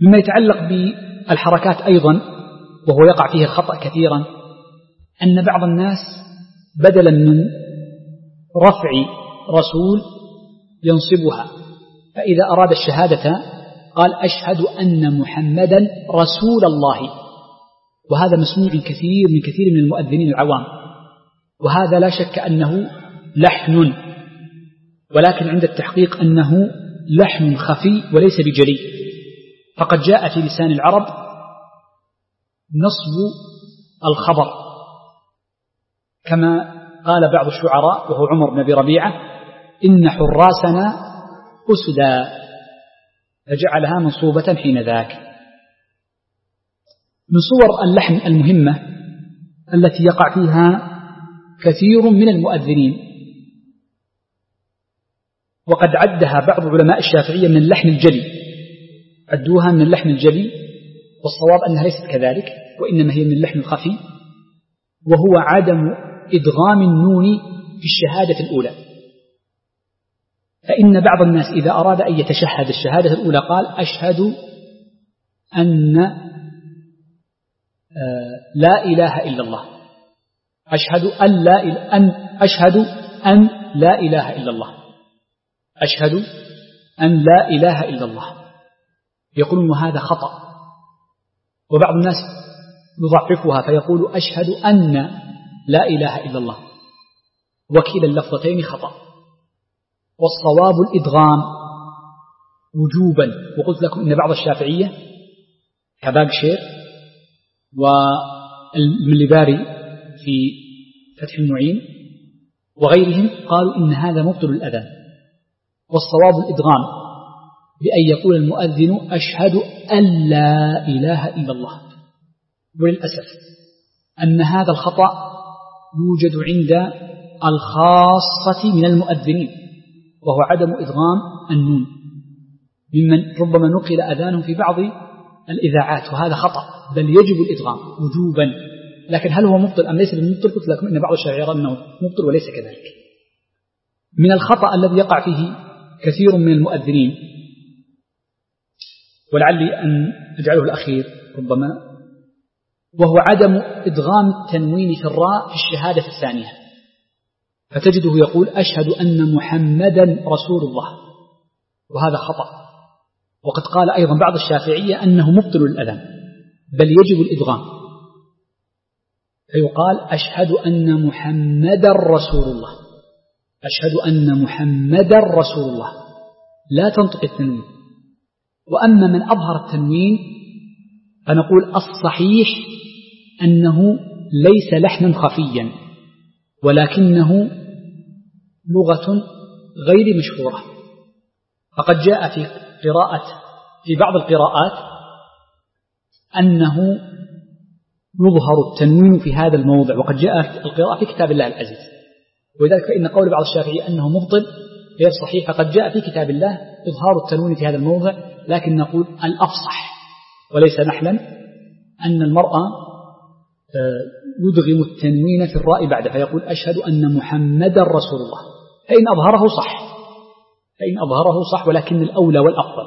مما يتعلق بالحركات أيضا وهو يقع فيه الخطأ كثيرا، أن بعض الناس بدلا من رفع رسول ينصبها، فإذا أراد الشهادة قال أشهد أن محمدا رسول الله، وهذا مسموع كثير من المؤذنين العوام، وهذا لا شك أنه لحن، ولكن عند التحقيق أنه لحن خفي وليس بجلي. فقد جاء في لسان العرب نصب الخبر، كما قال بعض الشعراء وهو عمر بن أبي ربيعة إن حراسنا أسدا، فجعلها منصوبة حين ذاك. من صور اللحن المهمة التي يقع فيها كثير من المؤذنين، وقد عدها بعض علماء الشافعية من اللحن الجلي، عدوها من اللحن الجلي، والصواب أنها ليست كذلك، وإنما هي من اللحن الخفي، وهو عدم إدغام النون في الشهادة الأولى. فإن بعض الناس إذا أراد أن يتشهد الشهادة الأولى قال أشهد أن لا إله إلا الله، أشهد أن لا إله إلا الله، أشهد أن لا إله إلا الله، يقولون هذا خطأ. وبعض الناس يضعفها فيقول أشهد أن لا إله إلا الله، وكلا اللفظتين خطأ، والصواب الإدغام وجوبا. وقلت لكم إن بعض الشافعية كباقشير والمليباري في فتح المعين وغيرهم قالوا إن هذا مبطل الأذان، والصواب الإدغام بأن يقول المؤذن أشهد أن لا إله إلا الله. وللأسف أن هذا الخطأ يوجد عند الخاصة من المؤذنين، وهو عدم إدغام النون، ممن ربما نقل أذانهم في بعض الإذاعات، وهذا خطأ، بل يجب الإدغام وجوبا. لكن هل هو مبطل أم ليس بمبطل؟ قلت لكم إن بعض الشافعية يرى أنه مبطل وليس كذلك. من الخطأ الذي يقع فيه كثير من المؤذنين، ولعلي أن أجعله الأخير ربما، وهو عدم إدغام التنوين في الراء في الشهادة الثانية، فتجده يقول أشهد أن محمدا رسول الله، وهذا خطأ. وقد قال أيضا بعض الشافعية أنه مبطل الأذان، بل يجب الإدغام، فيقال أشهد أن محمدا رسول الله، أشهد أن محمدا رسول الله، لا تنطق التنوين. وأما من أظهر التنوين فنقول الصحيح أنه ليس لحنا خفيا، ولكنه لغة غير مشهورة. فقد جاء في بعض القراءات أنه يظهر التنوين في هذا الموضع، وقد جاء القراءة في كتاب الله العزيز، ولذلك فإن قول بعض الشافعية أنه مبطل غير صحيح. فقد جاء في كتاب الله إظهار التنوين في هذا الموضع، لكن نقول الأفصح وليس نحلا أن المرأة يدغم التنوين في الراء بعد، فيقول أشهد أن محمدا رسول الله، فإن أظهره صح، ولكن الأولى والأفضل.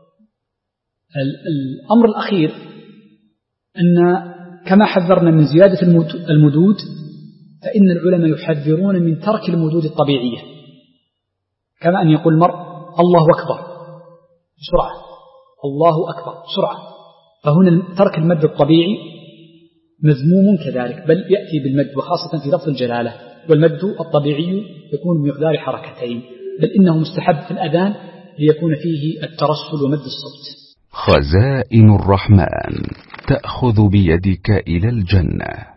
الأمر الأخير أن كما حذرنا من زيادة المدود، فإن العلماء يحذرون من ترك المدود الطبيعية، كما أن يقول المرء الله أكبر بسرعة، الله أكبر بسرعة، فهنا ترك المد الطبيعي مذموم كذلك، بل يأتي بالمد، وخاصة في لفظ الجلالة، والمد الطبيعي يكون بمقدار حركتين، بل إنه مستحب في الأذان ليكون فيه الترسل ومد الصوت. خزائن الرحمن تأخذ بيدك إلى الجنة.